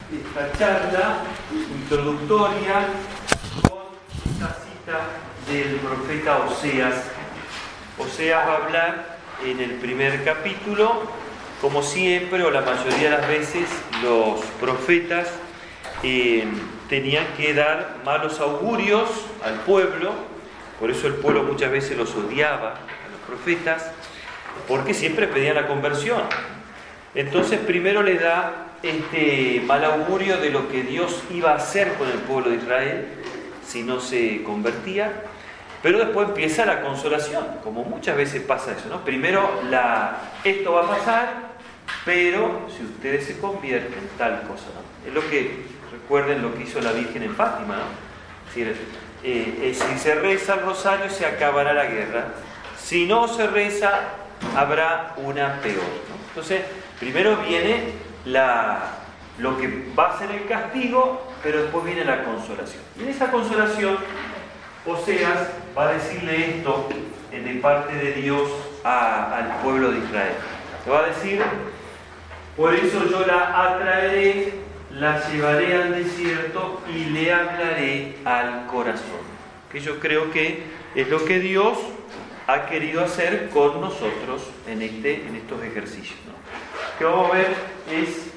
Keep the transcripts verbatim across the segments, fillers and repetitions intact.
esta charla introductoria con esta cita del profeta Oseas. Oseas va a hablar en el primer capítulo, como siempre o la mayoría de las veces los profetas eh, tenían que dar malos augurios al pueblo, por eso el pueblo muchas veces los odiaba a los profetas, porque siempre pedían la conversión. Entonces primero les da este mal augurio de lo que Dios iba a hacer con el pueblo de Israel si no se convertía, pero después empieza la consolación, como muchas veces pasa eso, ¿no? Primero la, esto va a pasar, pero si ustedes se convierten, tal cosa, ¿no? Es lo que, recuerden lo que hizo la Virgen en Fátima, ¿no? Es decir, eh, eh, si se reza el rosario se acabará la guerra, si no se reza habrá una peor, ¿no? Entonces, primero viene la, lo que va a ser el castigo, pero después viene la consolación. Y en esa consolación, Oseas va a decirle esto de parte de Dios a, al pueblo de Israel. Le va a decir: por eso yo la atraeré, la llevaré al desierto y le hablaré al corazón. Que yo creo que es lo que Dios ha querido hacer con nosotros en, este, en estos ejercicios, ¿no? Lo que vamos a ver es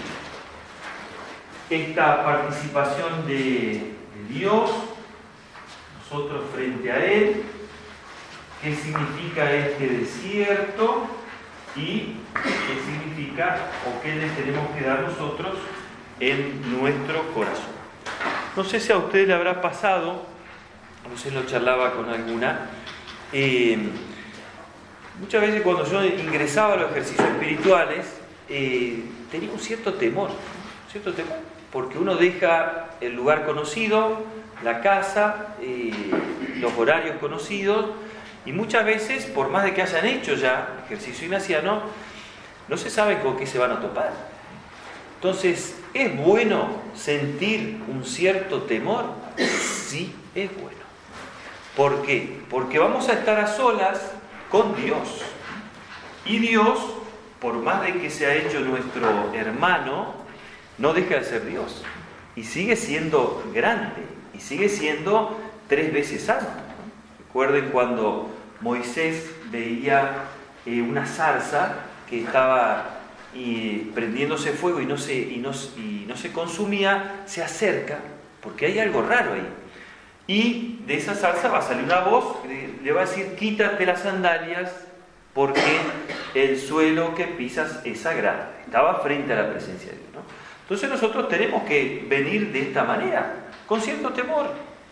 esta participación de, de Dios, nosotros frente a Él, qué significa este desierto y qué significa o qué le tenemos que dar nosotros en nuestro corazón. No sé si a ustedes le habrá pasado, no sé, lo charlaba con alguna, eh, muchas veces cuando yo ingresaba a los ejercicios espirituales, eh, tenía un cierto temor, un cierto temor, porque uno deja el lugar conocido, la casa, eh, los horarios conocidos, y muchas veces, por más de que hayan hecho ya ejercicio ignaciano, no se sabe con qué se van a topar. Entonces, ¿es bueno sentir un cierto temor? Sí, es bueno. ¿Por qué? Porque vamos a estar a solas con Dios. Y Dios, por más de que se ha hecho nuestro hermano, no deja de ser Dios. Y sigue siendo grande. Y sigue siendo tres veces santo. Recuerden cuando Moisés veía eh, una zarza que estaba eh, prendiéndose fuego y no, se, y, no, y no se consumía, se acerca, porque hay algo raro ahí. Y de esa zarza va a salir una voz que le va a decir: quítate las sandalias porque el suelo que pisas es sagrado. Estaba frente a la presencia de Dios, ¿no? Entonces nosotros tenemos que venir de esta manera, con cierto temor.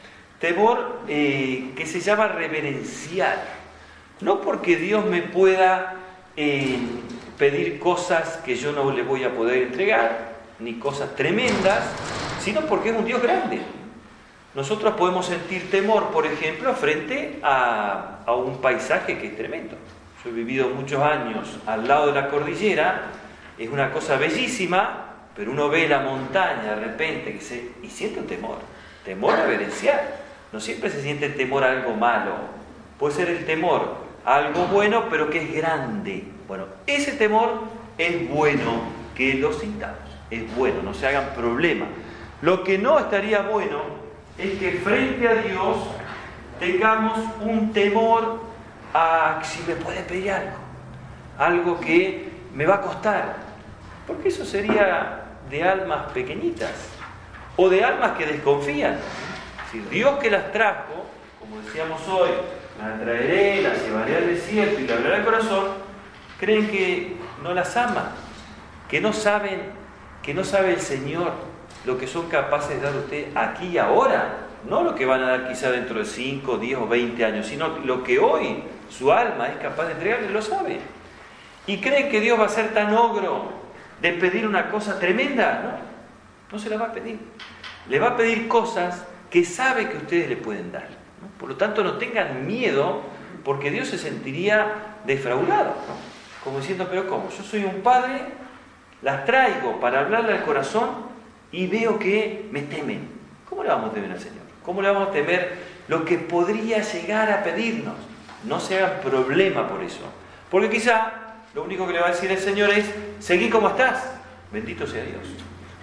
Temor eh, que se llama reverencial. No porque Dios me pueda eh, pedir cosas que yo no le voy a poder entregar, ni cosas tremendas, sino porque es un Dios grande. Nosotros podemos sentir temor, por ejemplo, frente a, a un paisaje que es tremendo. Yo he vivido muchos años al lado de la cordillera, es una cosa bellísima, pero uno ve la montaña de repente que se, y siente un temor, temor reverencial. No siempre se siente el temor a algo malo, puede ser el temor a algo bueno, pero que es grande. Bueno, ese temor es bueno que lo sintamos, es bueno, no se hagan problema. Lo que no estaría bueno es que frente a Dios tengamos un temor a si me puede pedir algo, algo que me va a costar, porque eso sería de almas pequeñitas o de almas que desconfían. Si Dios que las trajo, como decíamos hoy, las traeré, las llevaré al desierto y le hablaré al corazón, creen que no las ama, que no saben, que no sabe el Señor lo que son capaces de dar a usted aquí y ahora, no lo que van a dar quizá dentro de cinco, diez o veinte años, sino lo que hoy su alma es capaz de entregarle, lo sabe. Y creen que Dios va a ser tan ogro de pedir una cosa tremenda, no, no se la va a pedir. Le va a pedir cosas que sabe que ustedes le pueden dar, ¿no? Por lo tanto, no tengan miedo, porque Dios se sentiría defraudado, ¿no? Como diciendo: pero ¿cómo? Yo soy un padre, las traigo para hablarle al corazón y veo que me temen. ¿Cómo le vamos a temer al Señor? ¿Cómo le vamos a temer lo que podría llegar a pedirnos? No se hagan problema por eso, porque quizá lo único que le va a decir el Señor es: seguí como estás, bendito sea Dios.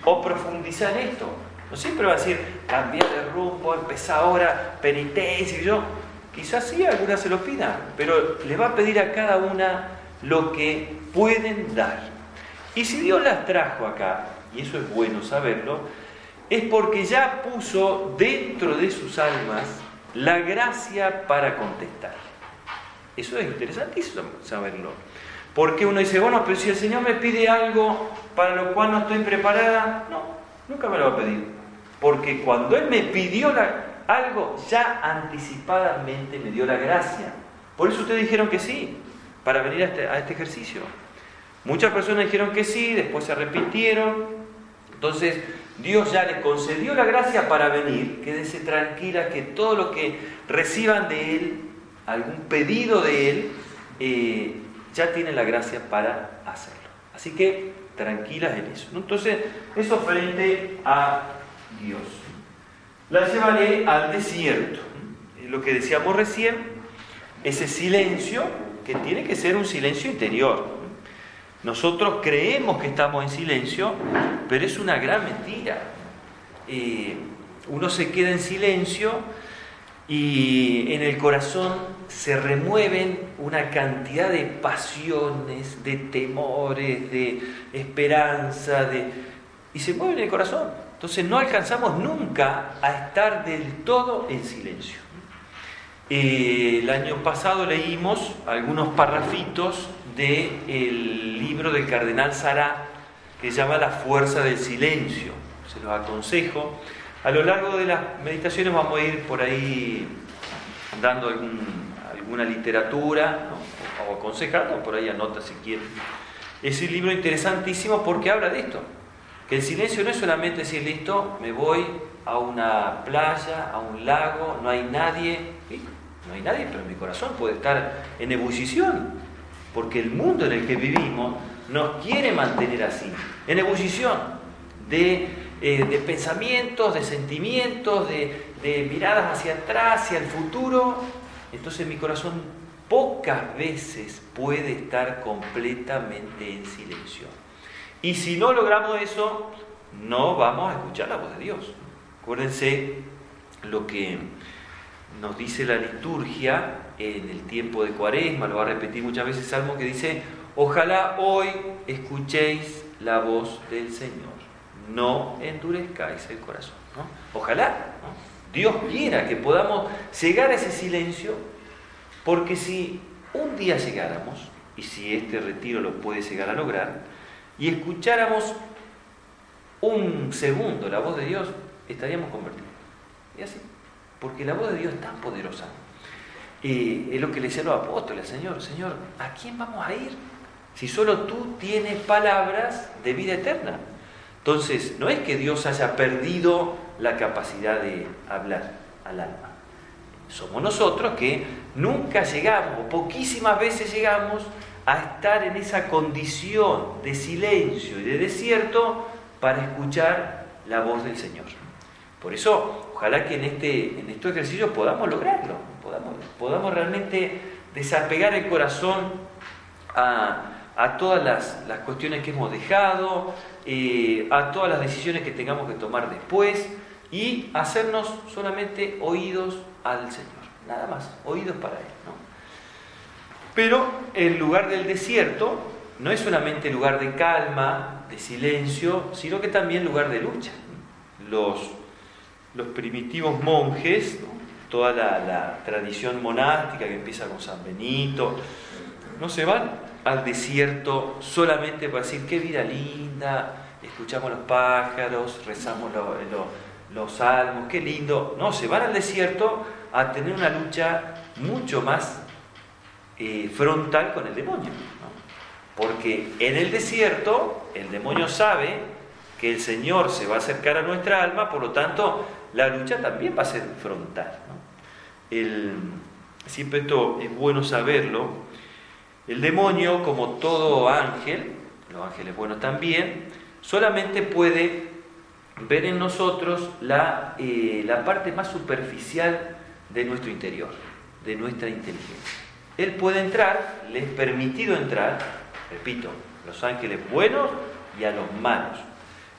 o profundizar en esto. No siempre va a decir, cambiar de rumbo, empezar ahora, penitencia y yo. Quizás sí, algunas se lo pidan, pero le va a pedir a cada una lo que pueden dar. Y si Dios las trajo acá, y eso es bueno saberlo, es porque ya puso dentro de sus almas la gracia para contestar. Eso es interesantísimo saberlo. Porque uno dice, bueno, pero si el Señor me pide algo para lo cual no estoy preparada, no, nunca me lo va a pedir. Porque cuando Él me pidió la, algo, ya anticipadamente me dio la gracia. Por eso ustedes dijeron que sí, para venir a este, a este ejercicio. Muchas personas dijeron que sí, después se arrepintieron. Entonces, Dios ya les concedió la gracia para venir. Quédense tranquilas que todo lo que reciban de Él, algún pedido de Él, eh, ya tienen la gracia para hacerlo. Así que tranquilas en eso, ¿no? Entonces, eso frente a Dios. La llevaré al desierto. Lo que decíamos recién, ese silencio que tiene que ser un silencio interior. Nosotros creemos que estamos en silencio, pero es una gran mentira. Eh, uno se queda en silencio y en el corazón se remueven una cantidad de pasiones, de temores, de esperanza, de... y se mueve en el corazón. Entonces no alcanzamos nunca a estar del todo en silencio. Eh, el año pasado leímos algunos parrafitos del libro del cardenal Sará, que se llama La fuerza del silencio. Se los aconsejo. A lo largo de las meditaciones vamos a ir por ahí dando algún, alguna literatura, ¿no? O aconsejando, por ahí anota si quieren. Es un libro interesantísimo porque habla de esto, que el silencio no es solamente decir, listo, me voy a una playa, a un lago, no hay nadie, ¿sí? No hay nadie, pero mi corazón puede estar en ebullición, porque el mundo en el que vivimos nos quiere mantener así, en ebullición de... Eh, de pensamientos, de sentimientos, de, de miradas hacia atrás, hacia el futuro. Entonces mi corazón pocas veces puede estar completamente en silencio. Y si no logramos eso, no vamos a escuchar la voz de Dios. Acuérdense lo que nos dice la liturgia en el tiempo de Cuaresma, lo va a repetir muchas veces Salmo, que dice, ojalá hoy escuchéis la voz del Señor. No endurezcáis el corazón, ¿no? Ojalá, ¿no? Dios quiera que podamos llegar a ese silencio, porque si un día llegáramos, y si este retiro lo puede llegar a lograr, y escucháramos un segundo la voz de Dios, estaríamos convertidos. Y así, porque la voz de Dios es tan poderosa. Eh, es lo que le decían los apóstoles, Señor, Señor, ¿a quién vamos a ir? Si solo tú tienes palabras de vida eterna. Entonces, no es que Dios haya perdido la capacidad de hablar al alma. Somos nosotros que nunca llegamos, o poquísimas veces llegamos, a estar en esa condición de silencio y de desierto para escuchar la voz del Señor. Por eso, ojalá que en este, en estos ejercicios podamos lograrlo, podamos, podamos realmente desapegar el corazón a... a todas las, las cuestiones que hemos dejado, eh, a todas las decisiones que tengamos que tomar después y hacernos solamente oídos al Señor, nada más, oídos para Él, ¿no? Pero el lugar del desierto no es solamente lugar de calma, de silencio, sino que también lugar de lucha. Los, los primitivos monjes, ¿no? Toda la, la tradición monástica que empieza con San Benito, no se van al desierto solamente para decir qué vida linda, escuchamos los pájaros, rezamos lo, lo, los salmos, qué lindo. No, se van al desierto a tener una lucha mucho más eh, frontal con el demonio, ¿no? Porque en el desierto el demonio sabe que el Señor se va a acercar a nuestra alma, por lo tanto la lucha también va a ser frontal, ¿no? El, siempre esto es bueno saberlo. El demonio, como todo ángel, los ángeles buenos también, solamente puede ver en nosotros la, eh, la parte más superficial de nuestro interior, de nuestra inteligencia. Él puede entrar, le es permitido entrar, repito, a los ángeles buenos y a los malos.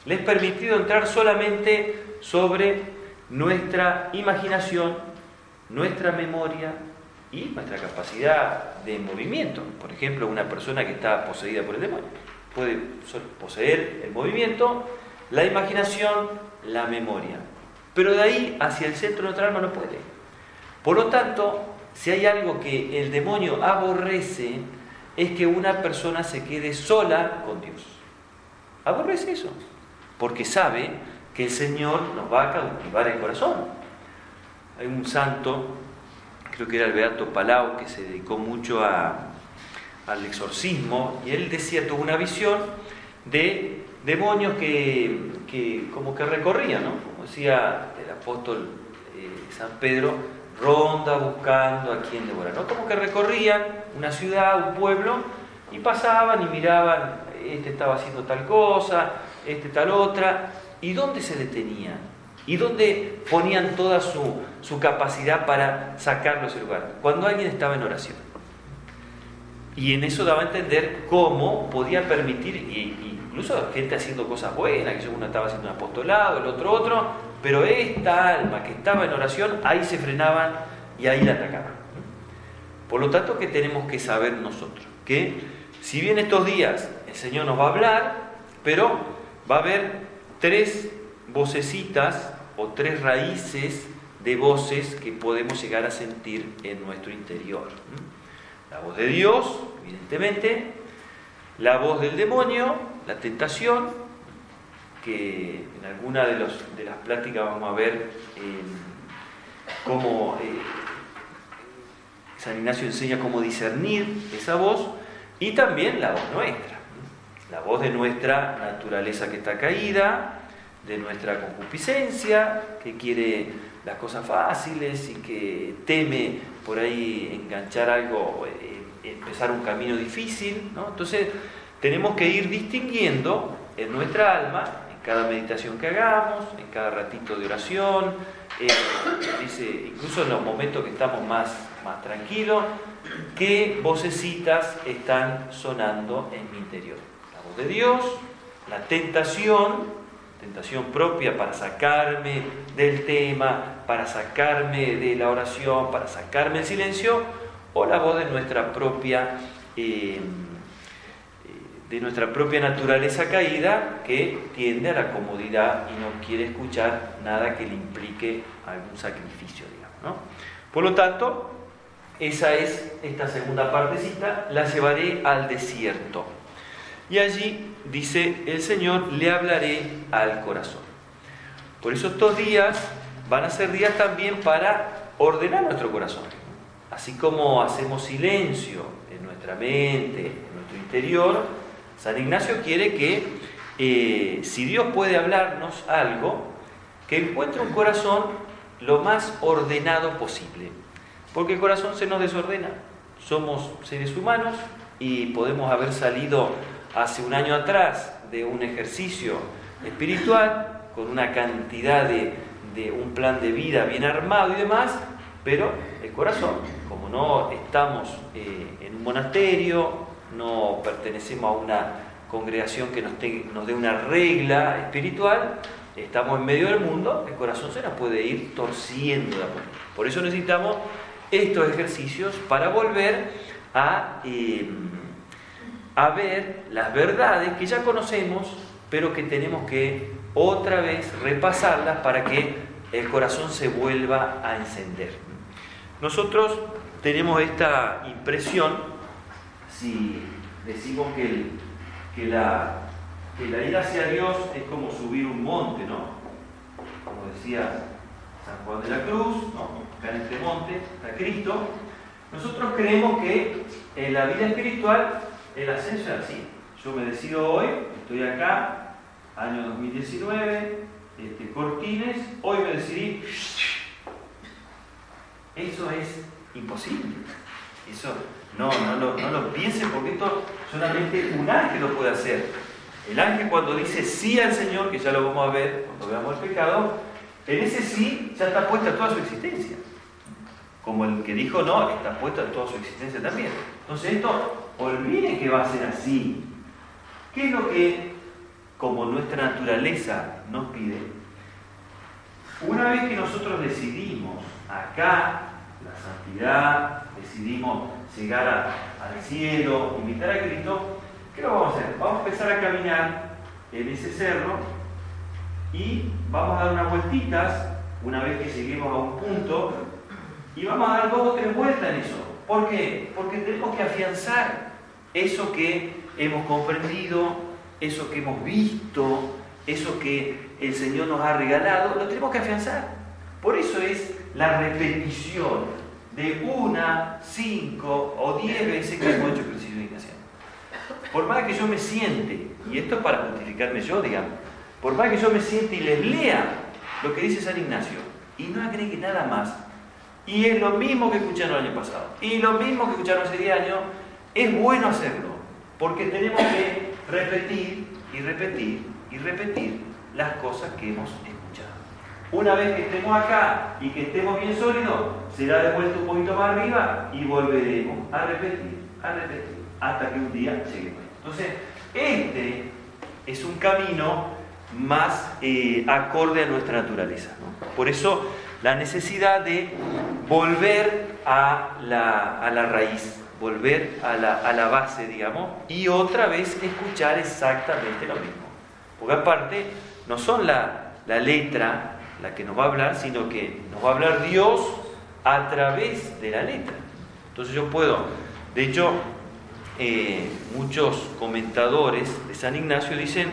Le es permitido entrar solamente sobre nuestra imaginación, nuestra memoria y nuestra capacidad de movimiento. Por ejemplo, una persona que está poseída por el demonio puede poseer el movimiento, la imaginación, la memoria. Pero de ahí hacia el centro de nuestra alma no puede. Por lo tanto, si hay algo que el demonio aborrece, es que una persona se quede sola con Dios. Aborrece eso, porque sabe que el Señor nos va a cautivar el corazón. Hay un santo, creo que era el Beato Palau, que se dedicó mucho a, al exorcismo, y él decía, tuvo una visión de demonios que, que como que recorrían, ¿no? Como decía el apóstol eh, San Pedro, ronda buscando a quien devorar, ¿no? Como que recorrían una ciudad, un pueblo, y pasaban y miraban, este estaba haciendo tal cosa, este tal otra, ¿y dónde se detenían? ¿Y dónde ponían toda su, su capacidad para sacarlo de ese lugar? Cuando alguien estaba en oración. Y en eso daba a entender cómo podía permitir, y, incluso gente haciendo cosas buenas, que uno estaba haciendo un apostolado, el otro otro, pero esta alma que estaba en oración, ahí se frenaban y ahí la atacaban. Por lo tanto, ¿qué tenemos que saber nosotros? Que si bien estos días el Señor nos va a hablar, pero va a haber tres vocecitas o tres raíces de voces que podemos llegar a sentir en nuestro interior. La voz de Dios, evidentemente, la voz del demonio, la tentación, que en alguna de, los, de las pláticas vamos a ver eh, cómo eh, San Ignacio enseña cómo discernir esa voz, y también la voz nuestra, la voz de nuestra naturaleza que está caída, de nuestra concupiscencia, que quiere las cosas fáciles y que teme por ahí enganchar algo, eh, empezar un camino difícil, ¿no? Entonces tenemos que ir distinguiendo en nuestra alma, en cada meditación que hagamos, en cada ratito de oración, eh, dice, incluso en los momentos que estamos más, más tranquilos, qué vocecitas están sonando en mi interior. La voz de Dios, la tentación, tentación propia para sacarme del tema, para sacarme de la oración, para sacarme del silencio, o la voz de nuestra propia eh, de nuestra propia naturaleza caída, que tiende a la comodidad y no quiere escuchar nada que le implique algún sacrificio, digamos, ¿no? Por lo tanto, esa es esta segunda partecita, la llevaré al desierto. Y allí, dice el Señor, le hablaré al corazón. Por eso estos días van a ser días también para ordenar nuestro corazón. Así como hacemos silencio en nuestra mente, en nuestro interior, San Ignacio quiere que, eh, si Dios puede hablarnos algo, que encuentre un corazón lo más ordenado posible. Porque el corazón se nos desordena. Somos seres humanos y podemos haber salido hace un año atrás de un ejercicio espiritual con una cantidad de, de un plan de vida bien armado y demás, pero el corazón, como no estamos eh, en un monasterio, no pertenecemos a una congregación que nos, te, nos dé una regla espiritual, estamos en medio del mundo, el corazón se nos puede ir torciendo de a poco. Por eso necesitamos estos ejercicios para volver a, eh, a ver las verdades que ya conocemos, pero que tenemos que otra vez repasarlas para que el corazón se vuelva a encender. Nosotros tenemos esta impresión, si decimos que, el, que, la, que la ir hacia Dios es como subir un monte, ¿no? Como decía San Juan de la Cruz, ¿no? Acá en este monte está Cristo. Nosotros creemos que en la vida espiritual el ascenso es así. Yo me decido hoy, estoy acá, año dos mil diecinueve, este, Cortines, hoy me decidí. Eso es imposible. Eso no, no, no, no lo piensen, porque esto solamente un ángel lo puede hacer. El ángel, cuando dice sí al Señor, que ya lo vamos a ver cuando veamos el pecado, en ese sí ya está puesta toda su existencia. Como el que dijo no, está puesta toda su existencia también. Entonces esto, olviden que va a ser así. ¿Qué es lo que como nuestra naturaleza nos pide, una vez que nosotros decidimos acá la santidad, decidimos llegar a, al cielo, invitar a Cristo, ¿qué lo vamos a hacer? Vamos a empezar a caminar en ese cerro y vamos a dar unas vueltitas una vez que lleguemos a un punto y vamos a dar dos o tres vueltas en eso. ¿Por qué? Porque tenemos que afianzar eso que hemos comprendido, eso que hemos visto, eso que el Señor nos ha regalado, lo tenemos que afianzar. Por eso es la repetición de una, cinco o diez veces que hemos hecho ejercicio de indignación. Por más que yo me siente, y esto es para justificarme yo, digamos, por más que yo me siente y les lea lo que dice San Ignacio, y no agregue nada más, y es lo mismo que escucharon el año pasado, y lo mismo que escucharon hace diez años, es bueno hacerlo, porque tenemos que repetir y repetir y repetir las cosas que hemos escuchado. Una vez que estemos acá y que estemos bien sólidos, será devuelto un poquito más arriba y volveremos a repetir, a repetir, hasta que un día lleguemos. Entonces, este es un camino más eh, acorde a nuestra naturaleza, ¿no? Por eso, la necesidad de volver a la, a la raíz, volver a la, a la base, digamos, y otra vez escuchar exactamente lo mismo. Porque aparte, no son la, la letra la que nos va a hablar, sino que nos va a hablar Dios a través de la letra. Entonces yo puedo, de hecho, eh, muchos comentadores de San Ignacio dicen,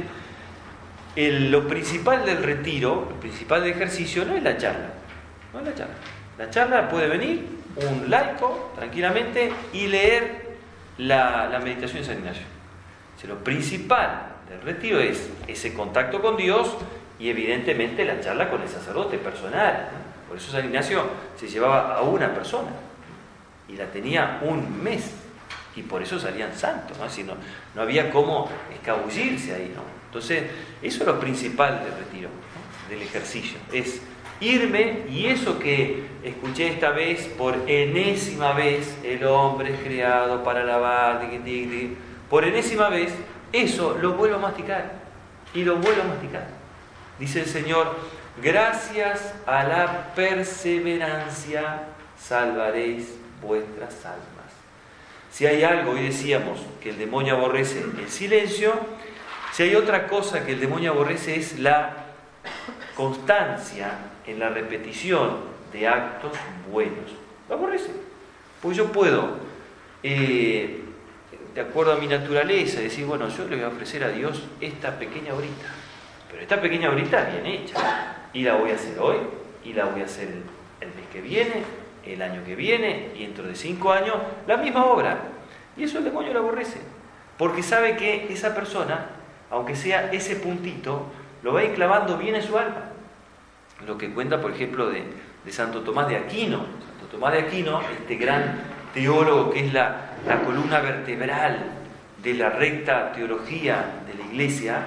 el, lo principal del retiro, lo principal del ejercicio no es la charla, no es la charla. La charla puede venir un laico tranquilamente y leer la, la meditación de San Ignacio. O sea, lo principal del retiro es ese contacto con Dios y evidentemente la charla con el sacerdote personal. Por eso San Ignacio se llevaba a una persona y la tenía un mes y por eso salían santos, ¿no? Si no, no había cómo escabullirse ahí, ¿no? Entonces, eso es lo principal del retiro, ¿no? Del ejercicio, es irme, y eso que escuché esta vez por enésima vez, el hombre es creado para alabar, por enésima vez, eso lo vuelvo a masticar y lo vuelvo a masticar. Dice el Señor, gracias a la perseverancia salvaréis vuestras almas. Si hay algo, hoy decíamos que el demonio aborrece el silencio, si hay otra cosa que el demonio aborrece es la constancia en la repetición de actos buenos. Lo aborrece. Pues yo puedo, eh, de acuerdo a mi naturaleza, decir, bueno, yo le voy a ofrecer a Dios esta pequeña horita. Pero esta pequeña horita bien hecha. Y la voy a hacer hoy, y la voy a hacer el, el mes que viene, el año que viene, y dentro de cinco años, la misma obra. Y eso el demonio lo aborrece. Porque sabe que esa persona, aunque sea ese puntito, lo va a ir clavando bien en su alma. Lo que cuenta, por ejemplo, de, de Santo Tomás de Aquino. Santo Tomás de Aquino, este gran teólogo que es la, la columna vertebral de la recta teología de la Iglesia,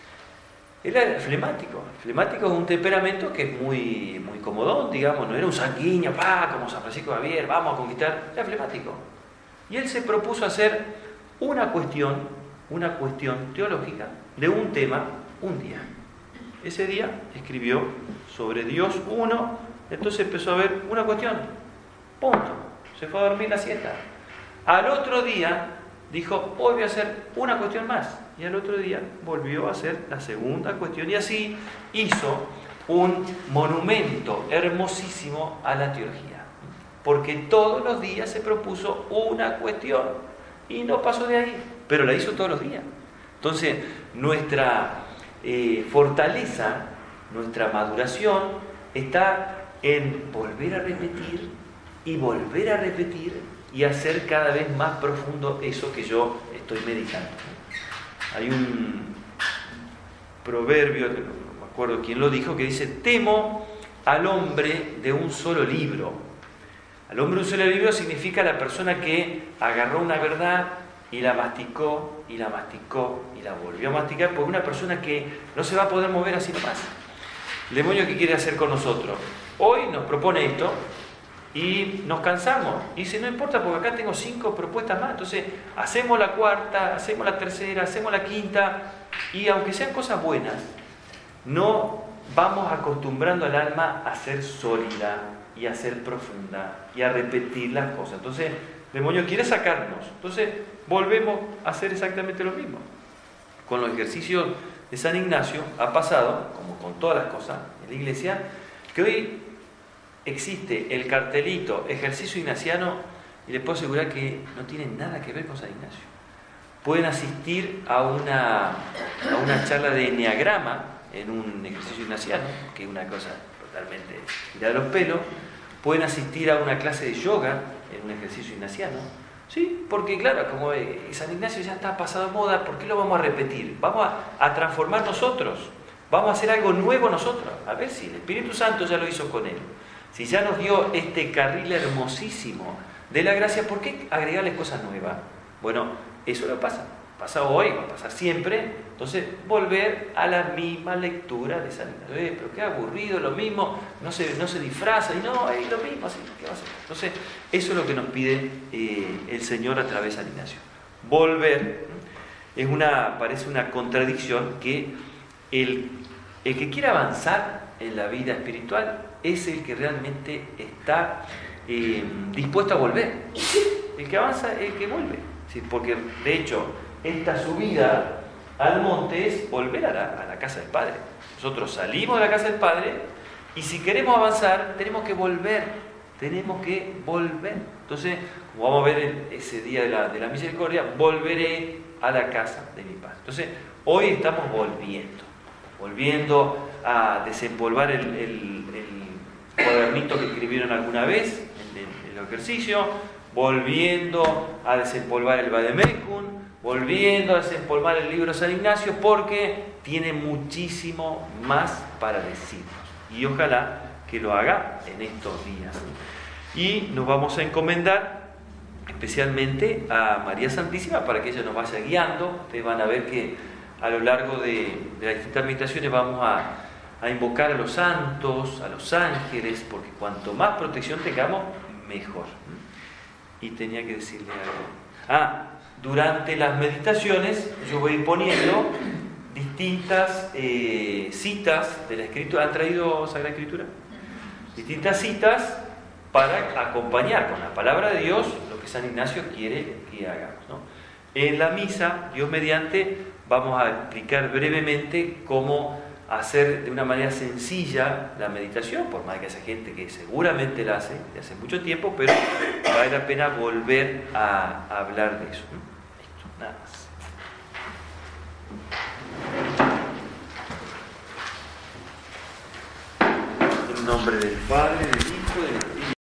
él era flemático. Flemático es un temperamento que es muy, muy comodón, digamos, no era un sanguíneo, ¡pah!, como San Francisco Javier, vamos a conquistar, era flemático. Y él se propuso hacer una cuestión, una cuestión teológica de un tema un día. Ese día escribió sobre Dios uno, entonces empezó a ver una cuestión, punto, se fue a dormir la siesta. Al otro día dijo, hoy voy a hacer una cuestión más, y al otro día volvió a hacer la segunda cuestión, y así hizo un monumento hermosísimo a la teología, porque todos los días se propuso una cuestión, y no pasó de ahí, pero la hizo todos los días. Entonces, nuestra eh, fortaleza, nuestra maduración, está en volver a repetir, y volver a repetir, y hacer cada vez más profundo eso que yo estoy meditando. Hay un proverbio, no me acuerdo quién lo dijo, que dice, temo al hombre de un solo libro. Al hombre de un solo libro significa la persona que agarró una verdad y la masticó, y la masticó, y la volvió a masticar, porque una persona que no se va a poder mover así nomás. El demonio, ¿qué quiere hacer con nosotros? Hoy nos propone esto, y nos cansamos. Y dice, no importa porque acá tengo cinco propuestas más. Entonces, hacemos la cuarta, hacemos la tercera, hacemos la quinta, y aunque sean cosas buenas, no vamos acostumbrando al alma a ser sólida y a ser profunda y a repetir las cosas. Entonces, el demonio quiere sacarnos. Entonces, volvemos a hacer exactamente lo mismo. Con los ejercicios de San Ignacio ha pasado, como con todas las cosas en la iglesia, que hoy existe el cartelito ejercicio ignaciano y les puedo asegurar que no tiene nada que ver con San Ignacio. Pueden asistir a una, a una charla de enneagrama en un ejercicio ignaciano, que es una cosa totalmente tirada de los pelos. Pueden asistir a una clase de yoga en un ejercicio ignaciano. Sí, porque claro, como San Ignacio ya está pasado de moda, ¿por qué lo vamos a repetir? Vamos a, a transformar nosotros, vamos a hacer algo nuevo nosotros. A ver si el Espíritu Santo ya lo hizo con él. Si ya nos dio este carril hermosísimo de la gracia, ¿por qué agregarle cosas nuevas? Bueno, eso lo pasa, pasa hoy, va a pasar siempre. Entonces, volver a la misma lectura de San Ignacio. Eh, pero qué aburrido, lo mismo, no se, no se disfraza, y no, es lo mismo, así, ¿qué va a hacer? Entonces, eso es lo que nos pide eh, el Señor a través de San Ignacio. Volver, es una, parece una contradicción que el, el que quiere avanzar en la vida espiritual es el que realmente está eh, dispuesto a volver. El que avanza es el que vuelve. ¿Sí? Porque, de hecho, esta subida al monte es volver a la, a la casa del Padre. Nosotros salimos de la casa del Padre y si queremos avanzar, tenemos que volver. Tenemos que volver. Entonces, como vamos a ver en ese día de la, de la misericordia, volveré a la casa de mi Padre. Entonces, hoy estamos volviendo. Volviendo a desempolvar el, el, el cuadernito que escribieron alguna vez en el, el ejercicio, volviendo a desempolvar el Vademecum, volviendo a desempolvar el libro de San Ignacio, porque tiene muchísimo más para decirnos. Y ojalá que lo haga en estos días. Y nos vamos a encomendar especialmente a María Santísima para que ella nos vaya guiando. Ustedes van a ver que a lo largo de, de las distintas meditaciones vamos a, a invocar a los santos, a los ángeles, porque cuanto más protección tengamos, mejor. Y tenía que decirle algo. Ah, durante las meditaciones yo voy poniendo distintas eh, citas de la Escritura. ¿Han traído Sagrada Escritura? Distintas citas para acompañar con la palabra de Dios lo que San Ignacio quiere que hagamos, ¿no? En la misa, Dios mediante, vamos a explicar brevemente cómo hacer de una manera sencilla la meditación, por más que haya gente que seguramente la hace de hace mucho tiempo, pero vale la pena volver a, a hablar de eso. Listo, nada más. En nombre del Padre, del Hijo y del Espíritu.